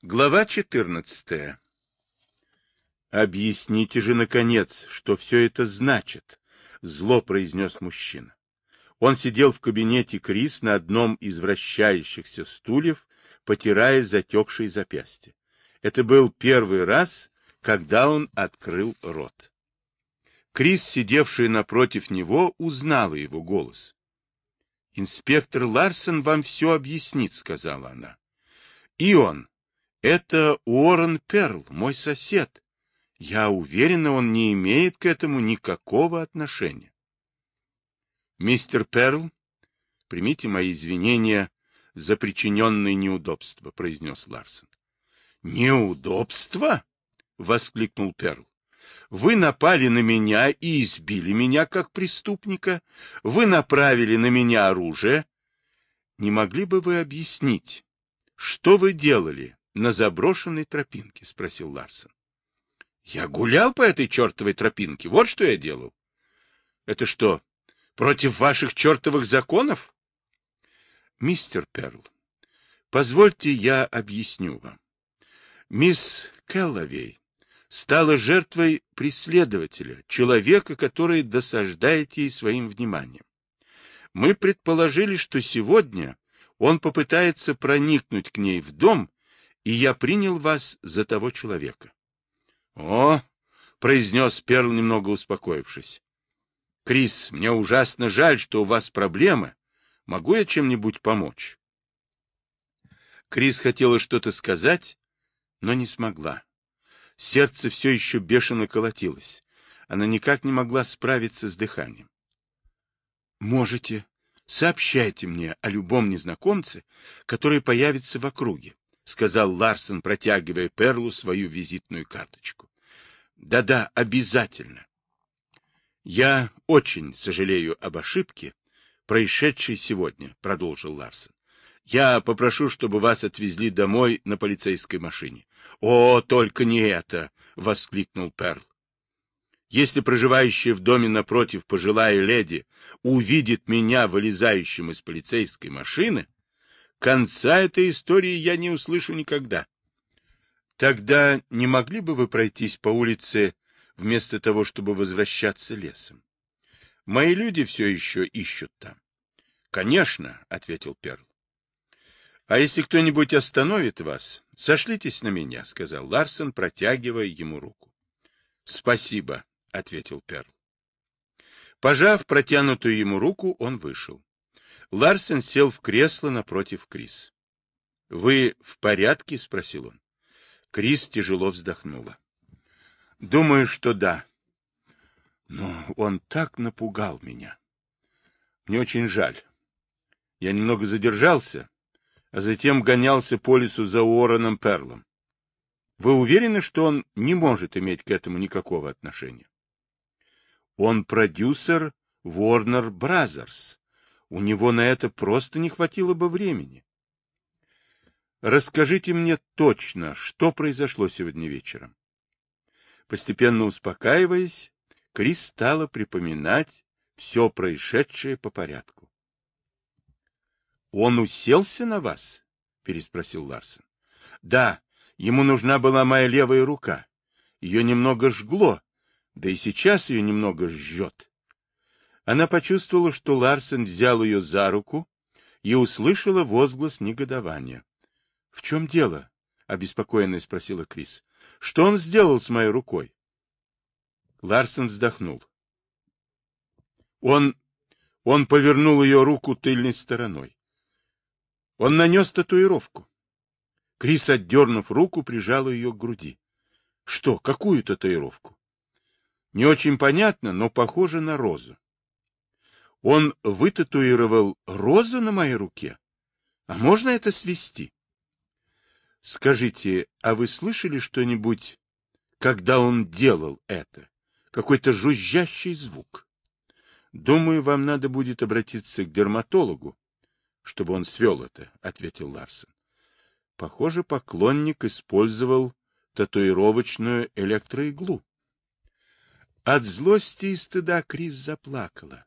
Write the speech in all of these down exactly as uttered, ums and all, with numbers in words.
Глава четырнадцатая. «Объясните же, наконец, что все это значит», — зло произнес мужчина. Он сидел в кабинете Крис на одном из вращающихся стульев, потирая затекшие запястья. Это был первый раз, когда он открыл рот. Крис, сидевшая напротив него, узнала его голос. «Инспектор Ларсон вам все объяснит», — сказала она. «И он. Это Уоррен Перл, мой сосед. Я уверена, он не имеет к этому никакого отношения». «Мистер Перл, примите мои извинения за причиненные неудобства», — произнес Ларсон. «Неудобства?» — воскликнул Перл. «Вы напали на меня и избили меня как преступника. Вы направили на меня оружие. Не могли бы вы объяснить, что вы делали на заброшенной тропинке?» — спросил Ларсон. «Я гулял по этой чертовой тропинке. Вот что я делал». «Это что, против ваших чертовых законов?» «Мистер Перл, позвольте я объясню вам. Мисс Кэллоуэй стала жертвой преследователя, человека, который досаждает ей своим вниманием. Мы предположили, что сегодня он попытается проникнуть к ней в дом, и я принял вас за того человека». «О!» — произнес Перл, немного успокоившись. «Крис, мне ужасно жаль, что у вас проблемы. Могу я чем-нибудь помочь?» Крис хотела что-то сказать, но не смогла. Сердце все еще бешено колотилось. Она никак не могла справиться с дыханием. «Можете, сообщайте мне о любом незнакомце, который появится в округе», — сказал Ларсон, протягивая Перлу свою визитную карточку. «Да-да, обязательно». «Я очень сожалею об ошибке, происшедшей сегодня», — продолжил Ларсон. «Я попрошу, чтобы вас отвезли домой на полицейской машине». «О, только не это!» — воскликнул Перл. «Если проживающая в доме напротив пожилая леди увидит меня вылезающим из полицейской машины, конца этой истории я не услышу никогда». «Тогда не могли бы вы пройтись по улице вместо того, чтобы возвращаться лесом? Мои люди все еще ищут там». «Конечно», — ответил Перл. «А если кто-нибудь остановит вас, сошлитесь на меня», — сказал Ларсон, протягивая ему руку. «Спасибо», — ответил Перл. Пожав протянутую ему руку, он вышел. Ларсон сел в кресло напротив Крис. «Вы в порядке?» — спросил он. Крис тяжело вздохнула. «Думаю, что да. Но он так напугал меня. Мне очень жаль. Я немного задержался, а затем гонялся по лесу за Уорреном Перлом. Вы уверены, что он не может иметь к этому никакого отношения?» «Он продюсер Warner Brothers. У него на это просто не хватило бы времени». «Расскажите мне точно, что произошло сегодня вечером». Постепенно успокаиваясь, Крис стала припоминать все происшедшее по порядку. «Он уселся на вас?» — переспросил Ларсон. «Да, ему нужна была моя левая рука. Ее немного жгло, да и сейчас ее немного жжет». Она почувствовала, что Ларсон взял ее за руку, и услышала возглас негодования. «В чем дело?» — обеспокоенно спросила Крис. «Что он сделал с моей рукой?» Ларсон вздохнул. Он, он повернул ее руку тыльной стороной. Он нанес татуировку. Крис, отдернув руку, прижала ее к груди. «Что, какую татуировку?» «Не очень понятно, но похоже на розу». «Он вытатуировал розу на моей руке? А можно это свести?» «Скажите, а вы слышали что-нибудь, когда он делал это? Какой-то жужжащий звук? Думаю, вам надо будет обратиться к дерматологу, чтобы он свел это», — ответил Ларсон. Похоже, поклонник использовал татуировочную электроиглу. От злости и стыда Крис заплакала.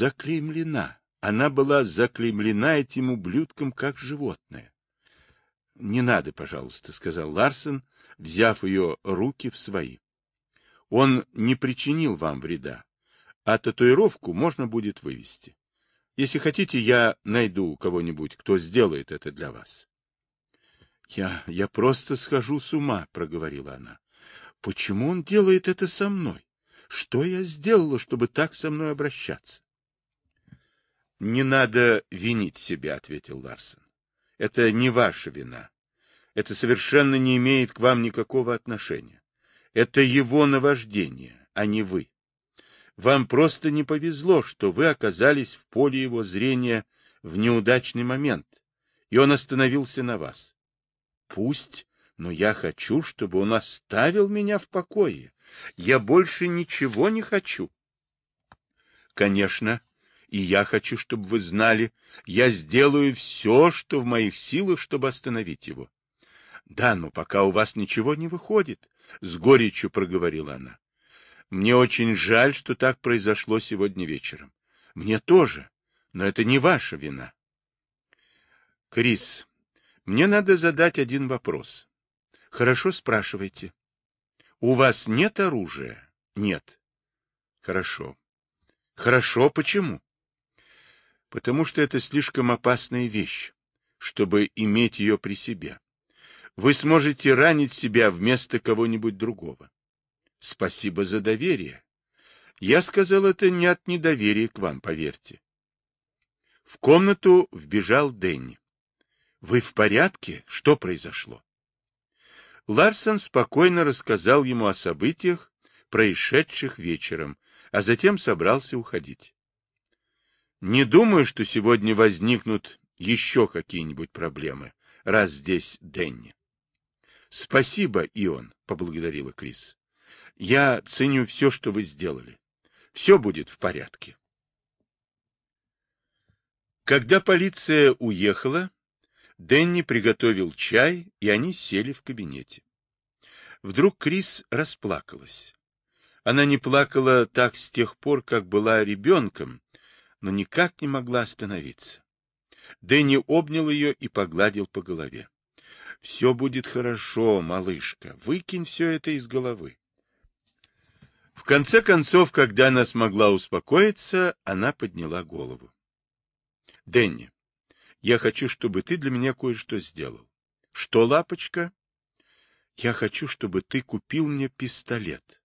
Заклеймлена. Она была заклеймлена этим ублюдком как животное. — Не надо, пожалуйста, — сказал Ларсен, взяв ее руки в свои. — Он не причинил вам вреда, а татуировку можно будет вывести. Если хотите, я найду кого-нибудь, кто сделает это для вас. — Я, я просто схожу с ума, — проговорила она. — Почему он делает это со мной? Что я сделала, чтобы так со мной обращаться? — Не надо винить себя, — ответил Ларсен. — Это не ваша вина. Это совершенно не имеет к вам никакого отношения. Это его наваждение, а не вы. Вам просто не повезло, что вы оказались в поле его зрения в неудачный момент, и он остановился на вас. Пусть, но я хочу, чтобы он оставил меня в покое. Я больше ничего не хочу. Конечно, и я хочу, чтобы вы знали, я сделаю все, что в моих силах, чтобы остановить его. Да, но пока у вас ничего не выходит, — с горечью проговорила она. Мне очень жаль, что так произошло сегодня вечером. Мне тоже, но это не ваша вина. Крис, мне надо задать один вопрос. Хорошо, спрашивайте. У вас нет оружия? Нет. Хорошо. Хорошо, почему? Потому что это слишком опасная вещь, чтобы иметь ее при себе. Вы сможете ранить себя вместо кого-нибудь другого. Спасибо за доверие. Я сказал это не от недоверия к вам, поверьте. В комнату вбежал Дэнни. Вы в порядке? Что произошло? Ларсон спокойно рассказал ему о событиях, происшедших вечером, а затем собрался уходить. Не думаю, что сегодня возникнут еще какие-нибудь проблемы, раз здесь Дэнни. Спасибо, Ион, поблагодарила Крис. Я ценю все, что вы сделали. Все будет в порядке. Когда полиция уехала, Дэнни приготовил чай, и они сели в кабинете. Вдруг Крис расплакалась. Она не плакала так с тех пор, как была ребенком, но никак не могла остановиться. Дэнни обнял ее и погладил по голове. — Все будет хорошо, малышка, выкинь все это из головы. В конце концов, когда она смогла успокоиться, она подняла голову. — Дэнни, я хочу, чтобы ты для меня кое-что сделал. — Что, лапочка? — Я хочу, чтобы ты купил мне пистолет.